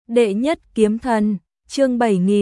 Đệ nhất kiếm thần, chương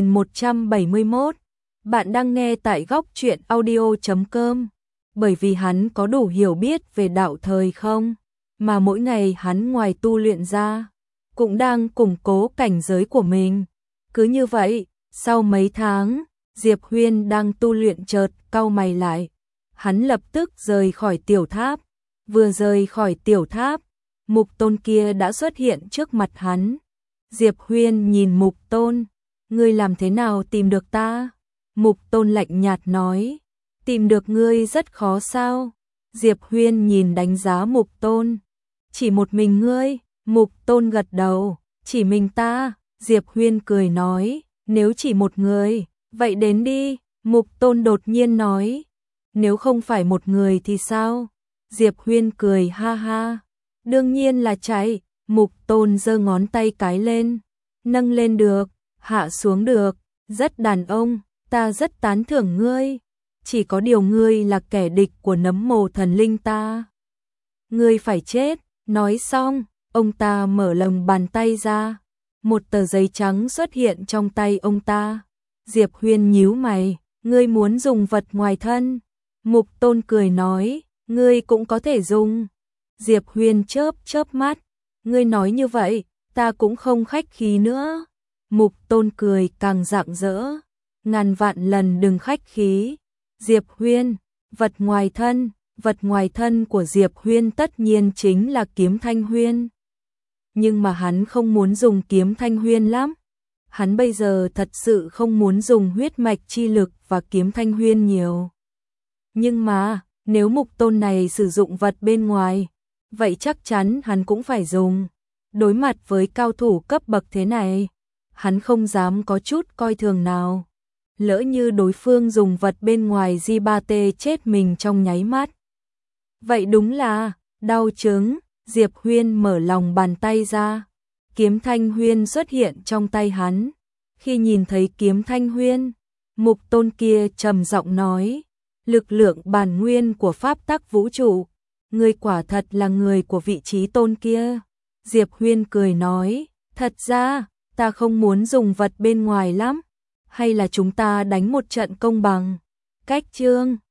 7171. Bạn đang nghe tại góc truyện audio.com. Bởi vì hắn có đủ hiểu biết về đạo thời không, mà mỗi ngày hắn ngoài tu luyện ra, cũng đang củng cố cảnh giới của mình. Cứ như vậy, sau mấy tháng, Diệp Huyên đang tu luyện chợt cau mày lại. Hắn lập tức rời khỏi tiểu tháp. Vừa rời khỏi tiểu tháp, Mục Tôn kia đã xuất hiện trước mặt hắn. Diệp Huyên nhìn Mục Tôn, ngươi làm thế nào tìm được ta? Mục Tôn lạnh nhạt nói, tìm được ngươi rất khó sao? Diệp Huyên nhìn đánh giá Mục Tôn, chỉ một mình ngươi? Mục Tôn gật đầu, chỉ mình ta. Diệp Huyên cười nói, nếu chỉ một người, vậy đến đi. Mục Tôn đột nhiên nói, nếu không phải một người thì sao? Diệp Huyên cười ha ha, đương nhiên là chạy. Mục Tôn giơ ngón tay cái lên, nâng lên được, hạ xuống được, rất đàn ông, ta rất tán thưởng ngươi. Chỉ có điều ngươi là kẻ địch của nấm mồ thần linh ta. Ngươi phải chết. Nói xong, ông ta mở lòng bàn tay ra, một tờ giấy trắng xuất hiện trong tay ông ta. Diệp Huyên nhíu mày, ngươi muốn dùng vật ngoài thân? Mục Tôn cười nói, ngươi cũng có thể dùng. Diệp Huyên chớp mắt, ngươi nói như vậy, ta cũng không khách khí nữa. Mục Tôn cười càng rạng rỡ, ngàn vạn lần đừng khách khí. Diệp Huyên, vật ngoài thân của Diệp Huyên tất nhiên chính là kiếm Thanh Huyên. Nhưng mà hắn không muốn dùng kiếm Thanh Huyên lắm. Hắn bây giờ thật sự không muốn dùng huyết mạch chi lực và kiếm Thanh Huyên nhiều. Nhưng mà, nếu Mục Tôn này sử dụng vật bên ngoài, vậy chắc chắn hắn cũng phải dùng. Đối mặt với cao thủ cấp bậc thế này, hắn không dám có chút coi thường nào. Lỡ như đối phương dùng vật bên ngoài Di-ba-tê chết mình trong nháy mắt. Vậy đúng là đau chứng. Diệp Huyên mở lòng bàn tay ra, kiếm Thanh Huyên xuất hiện trong tay hắn. Khi nhìn thấy kiếm Thanh Huyên, Mục Tôn kia trầm giọng nói, lực lượng bản nguyên của pháp tắc vũ trụ, ngươi quả thật là người của vị trí tôn kia. Diệp Huyên cười nói, thật ra, ta không muốn dùng vật bên ngoài lắm. Hay là chúng ta đánh một trận công bằng? Cách chương